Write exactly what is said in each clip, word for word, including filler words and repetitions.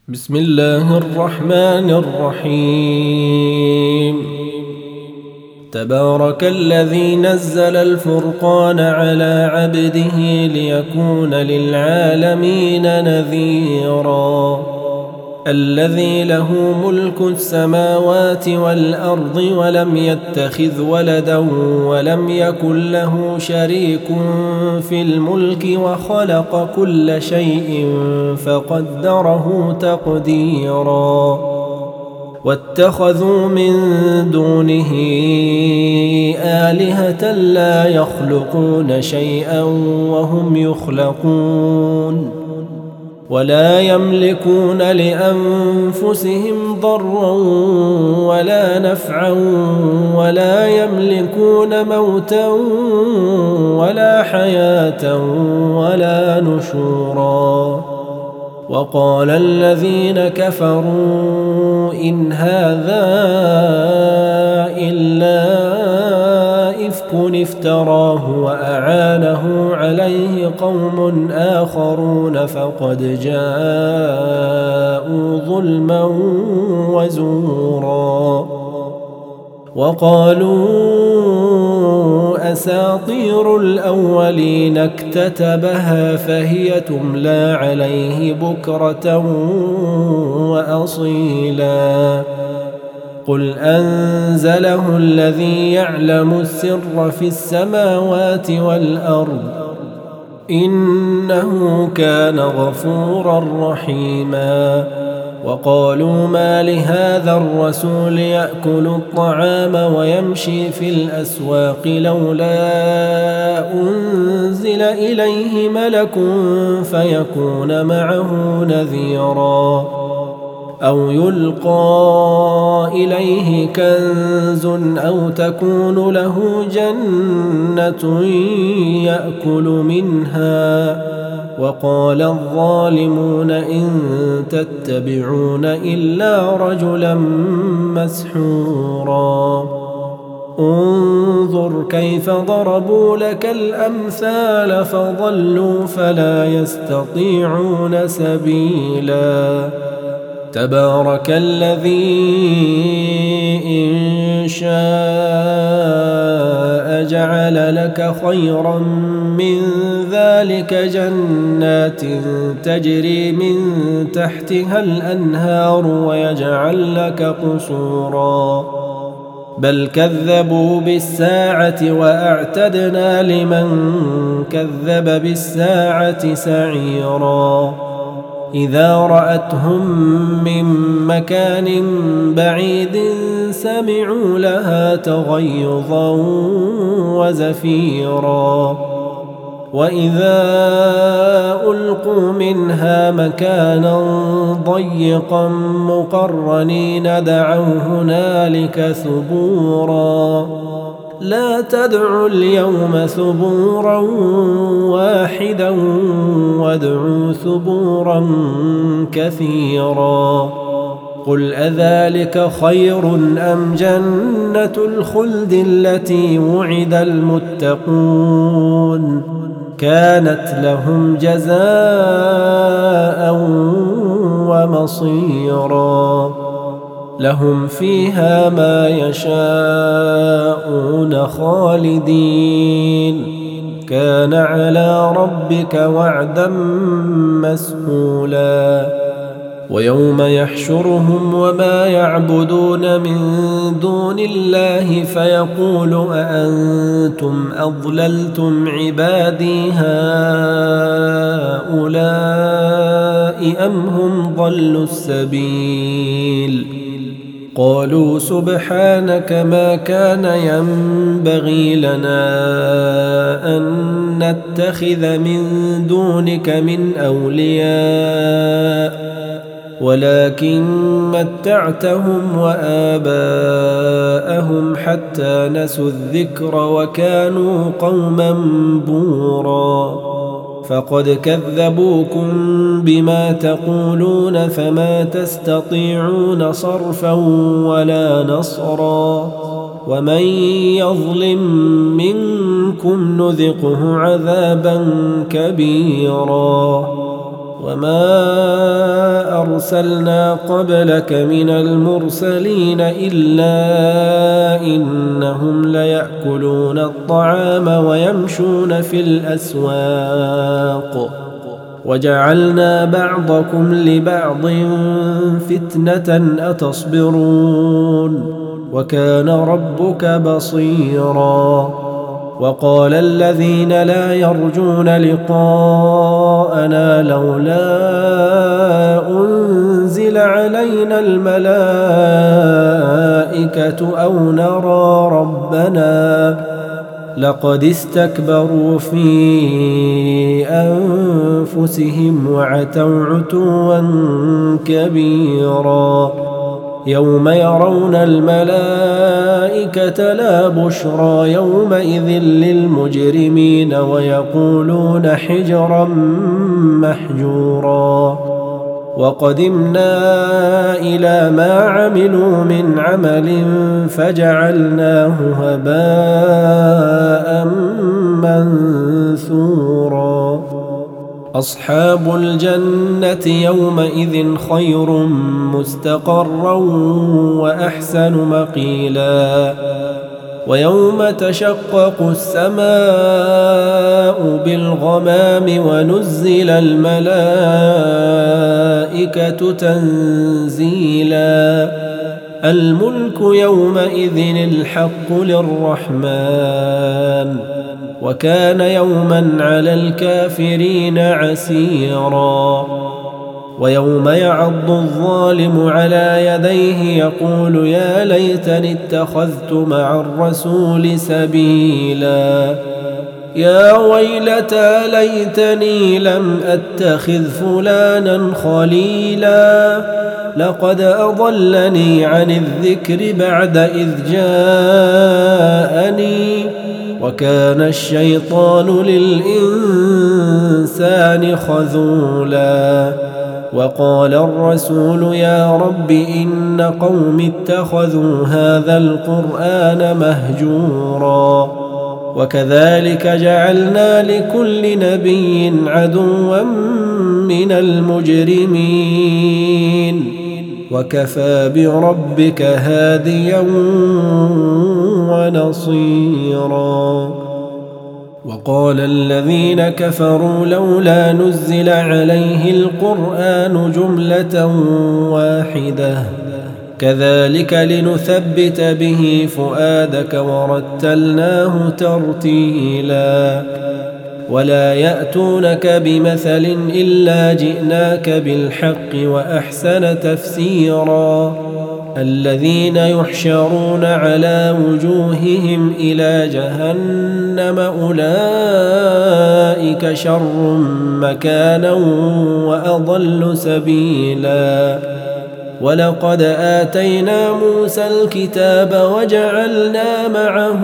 بسم الله الرحمن الرحيم. تبارك الذي نزل الفرقان على عبده ليكون للعالمين نذيرا. الذي له ملك السماوات والأرض ولم يتخذ ولدا ولم يكن له شريك في الملك وخلق كل شيء فقدره تقديرا. واتخذوا من دونه آلهة لا يخلقون شيئا وهم يخلقون ولا يملكون لأنفسهم ضرا ولا نفعا ولا يملكون موتا ولا حياة ولا نشورا. وقال الذين كفروا إن هذا إلا إفك افتراه وأعانه عليه قوم آخرون فقد جاءوا ظلما وزورا. وقالوا أساطير الأولين اكتتبها فهي تملى عليه بكرة وأصيلا. قل أنزله الذي يعلم السر في السماوات والأرض إنه كان غفورا رحيما. وقالوا ما لهذا الرسول يأكل الطعام ويمشي في الأسواق لولا أنزل إليه ملك فيكون معه نذيرا أو يلقى إليه كنز أو تكون له جنة يأكل منها. وقال الظالمون إن تتبعون إلا رجلا مسحورا. انظر كيف ضربوا لك الأمثال فضلوا فلا يستطيعون سبيلا. تبارك الذي إن شاء جعل لك خيرا من ذلك جنات تجري من تحتها الأنهار ويجعل لك قصورا. بل كذبوا بالساعة وأعتدنا لمن كذب بالساعة سعيرا. إذا رأتهم من مكان بعيد سمعوا لها تغيظا وزفيرا. وإذا ألقوا منها مكانا ضيقا مقرنين دعوا هنالك ثبورا. لا تدعوا اليوم ثبورا واحدا وادعوا ثبورا كثيرا. قل أذلك خير أم جنة الخلد التي وعد المتقون كانت لهم جزاء ومصيرا. لهم فيها ما يشاءون خالدين كان على ربك وعدا مسئولا. ويوم يحشرهم وما يعبدون من دون الله فيقول أأنتم أضللتم عبادي هؤلاء أم هم ضلوا السبيل. قالوا سبحانك ما كان ينبغي لنا أن نتخذ من دونك من أولياء ولكن متعتهم وآباءهم حتى نسوا الذكر وكانوا قوما بورا. فقد كذبوكم بما تقولون فما تستطيعون صرفا ولا نصرا. ومن يظلم منكم نذقه عذابا كبيرا. وما أرسلنا قبلك من المرسلين إلا إنهم ليأكلون الطعام ويمشون في الأسواق وجعلنا بعضكم لبعض فتنة أتصبرون وكان ربك بصيرا. وقال الذين لا يرجون لقاءنا لولا أنزل علينا الملائكة أو نرى ربنا لقد استكبروا في أنفسهم وعتوا عتوا كبيرا. يوم يرون الملائكة لا بشرى يومئذ للمجرمين ويقولون حجرا محجورا. وقدمنا إلى ما عملوا من عمل فجعلناه هباء منثورا. أصحاب الجنة يومئذ خير مستقرا وأحسن مقيلا. ويوم تشقق السماء بالغمام ونزل الملائكة تنزيلا. الملك يومئذ الحق للرحمن وكان يوما على الكافرين عسيرا. ويوم يعض الظالم على يديه يقول يا ليتني اتخذت مع الرسول سبيلا. يا ويلتى ليتني لم أتخذ فلانا خليلا لقد أضلني عن الذكر بعد إذ جاءني وكان الشيطان للإنسان خذولا. وقال الرسول يا رب إن قوم اتخذوا هذا القرآن مهجورا. وكذلك جعلنا لكل نبي عدوا من المجرمين وكفى بربك هاديا ونصيرا. وقال الذين كفروا لولا نزل عليه القرآن جملة واحدة كذلك لنثبت به فؤادك ورتلناه ترتيلا. ولا يأتونك بمثل إلا جئناك بالحق وأحسن تفسيرا. الذين يحشرون على وجوههم إلى جهنم أولئك شر مكانا وأضل سبيلا. ولقد آتينا موسى الكتاب وجعلنا معه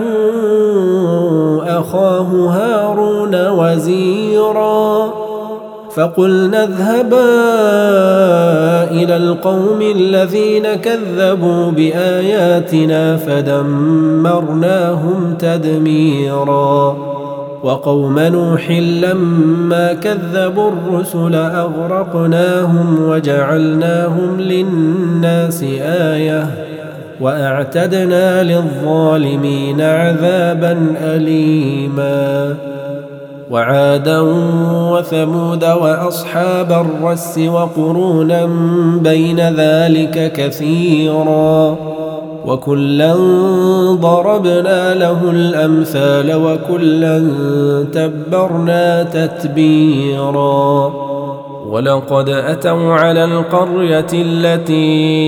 أخاه هارون وزيرا. فقلنا اذهبا إلى القوم الذين كذبوا بآياتنا فدمرناهم تدميرا. وقوم نوح لما كذبوا الرسل أغرقناهم وجعلناهم للناس آية وأعتدنا للظالمين عذابا أليما. وعادا وثمود وأصحاب الرس وقرونا بين ذلك كثيرا وكلا ضربنا له الأمثال وكلا تبرنا تتبيرا. ولقد أتوا على القرية التي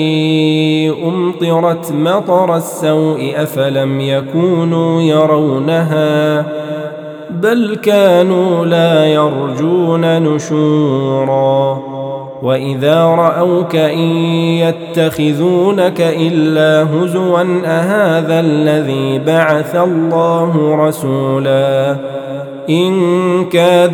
أمطرت مطر السوء أفلم يكونوا يرونها بل كانوا لا يرجون نشورا. وإذا رأوك إن يتخذونك إلا هزوا أهذا الذي بعث الله رسولا إن كاد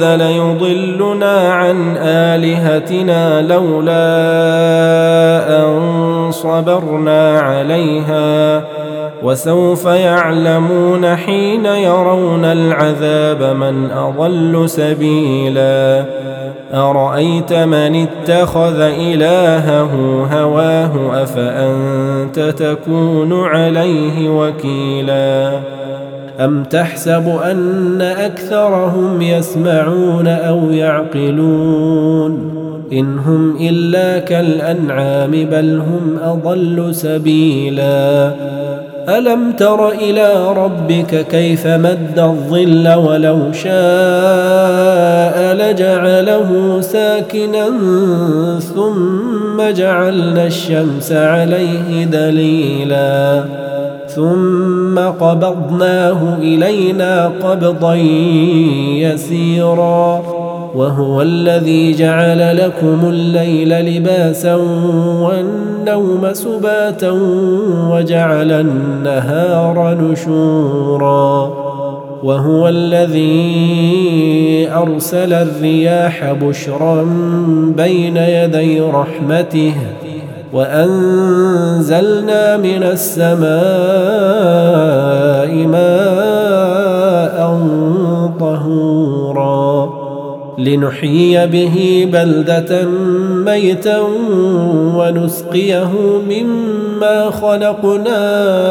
ليضلنا عن آلهتنا لولا أن صبرنا عليها وسوف يعلمون حين يرون العذاب من أضل سبيلا أرأيت من اتخذ إلهه هواه أفأنت تكون عليه وكيلا أم تحسب أن أكثرهم يسمعون أو يعقلون إن هم إلا كالأنعام بل هم أضل سبيلا ألم تر إلى ربك كيف مد الظل ولو شاء لجعله ساكنا ثم جعلنا الشمس عليه دليلا ثم قبضناه إلينا قبضا يسيرا وهو الذي جعل لكم الليل لباسا والنوم سباتا وجعل النهار نشورا وهو الذي أرسل الرياح بشرا بين يدي رحمته وأنزلنا من السماء ماء طهورا لنحيي به بلدة ميتا ونسقيه مما خلقنا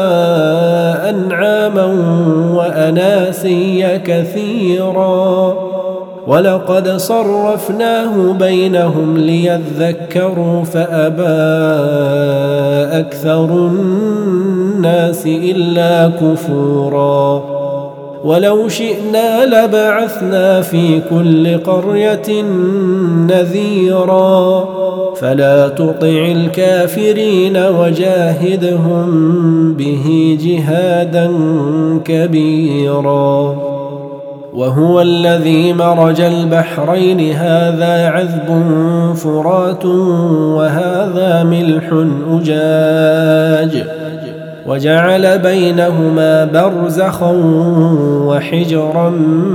أنعاما وأناسيا كثيرا ولقد صرفناه بينهم ليذكروا فأبى أكثر الناس إلا كفورا ولو شئنا لبعثنا في كل قرية نذيرا فلا تطع الكافرين وجاهدهم به جهادا كبيرا وهو الذي مرج البحرين هذا عذب فرات وهذا ملح أجاج وجعل بينهما برزخا وحجرا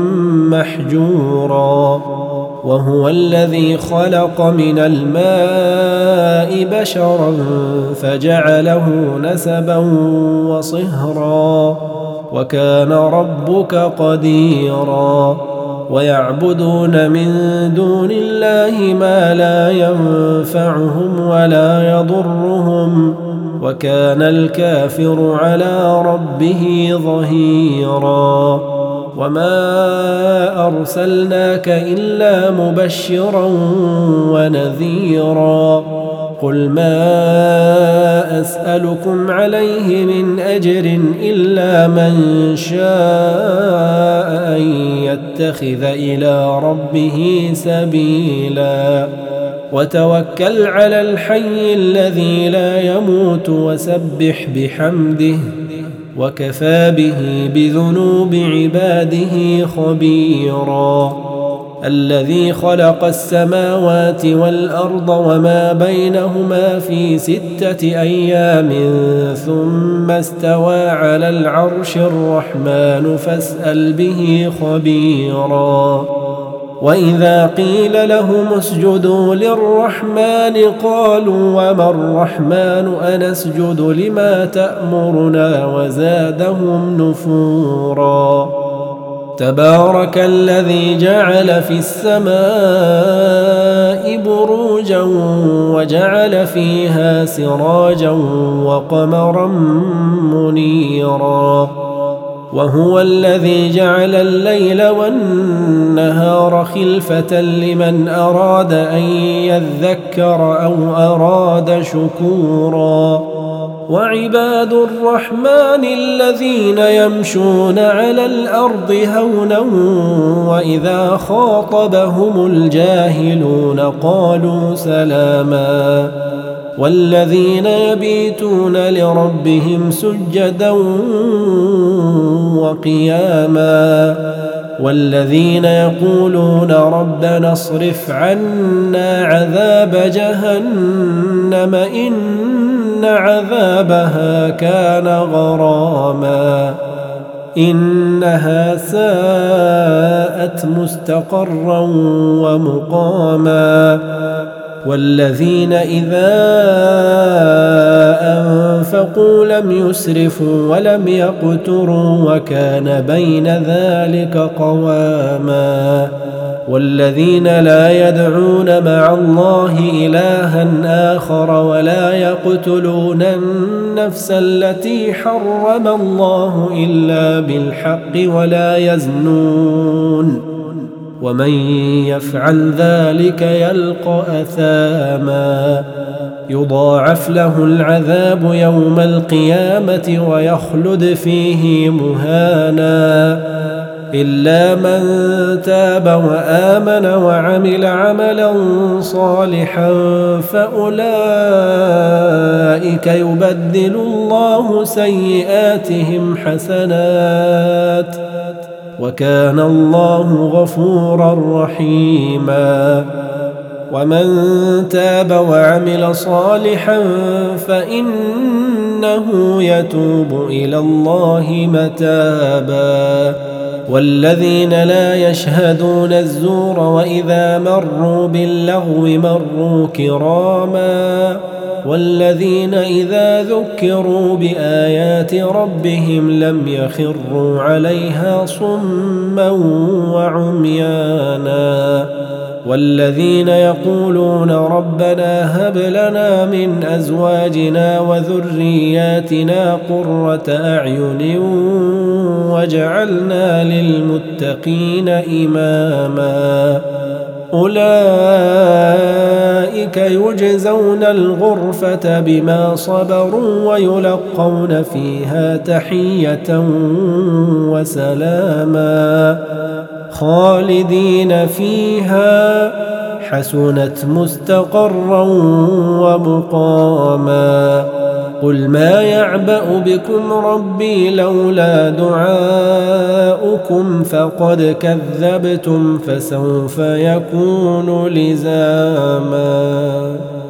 محجورا وهو الذي خلق من الماء بشرا فجعله نسبا وصهرا وكان ربك قديرا ويعبدون من دون الله ما لا ينفعهم ولا يضرهم وكان الكافر على ربه ظهيرا وما أرسلناك إلا مبشرا ونذيرا قل ما أسألكم عليه من أجر إلا من شاء أن يتخذ إلى ربه سبيلا وتوكل على الحي الذي لا يموت وسبح بحمده وكفى به بذنوب عباده خبيرا الذي خلق السماوات والأرض وما بينهما في ستة أيام ثم استوى على العرش الرحمن فاسأل به خبيرا وإذا قيل لهم اسجدوا للرحمن قالوا وما الرحمن أنسجد لما تأمرنا وزادهم نفورا تبارك الذي جعل في السماء بروجا وجعل فيها سراجا وقمرا منيرا وهو الذي جعل الليل والنهار خلفة لمن أراد أن يذكر أو أراد شكورا وعباد الرحمن الذين يمشون على الأرض هونا وإذا خاطبهم الجاهلون قالوا سلاما والذين يبيتون لربهم سجدا وقياما والذين يقولون ربنا اصرف عنا عذاب جهنم إن عذابها كان غراما إنها ساءت مستقرا ومقاما والذين إذا أنفقوا لم يسرفوا ولم يقتروا وكان بين ذلك قواما والذين لا يدعون مع الله إلها آخر ولا يقتلون النفس التي حرم الله إلا بالحق ولا يزنون ومن يفعل ذلك يلقى أثاما يضاعف له العذاب يوم القيامة ويخلد فيه مهانا إلا من تاب وآمن وعمل عملا صالحا فأولئك يبدل الله سيئاتهم حسنات وكان الله غفورا رحيما ومن تاب وعمل صالحا فإنه يتوب إلى الله متابا والذين لا يشهدون الزور وإذا مروا باللغو مروا كراما والذين إذا ذكروا بآيات ربهم لم يخروا عليها صما وعميانا والذين يقولون ربنا هب لنا من أزواجنا وذرياتنا قرة أعين واجعلنا للمتقين إماما أولئك يجزون الغرفة بما صبروا ويلقون فيها تحية وسلاما خالدين فيها حسنت مستقرا ومقاما قل ما يعبأ بكم ربي لولا دعاؤكم فقد كذبتم فسوف يكون لزاما.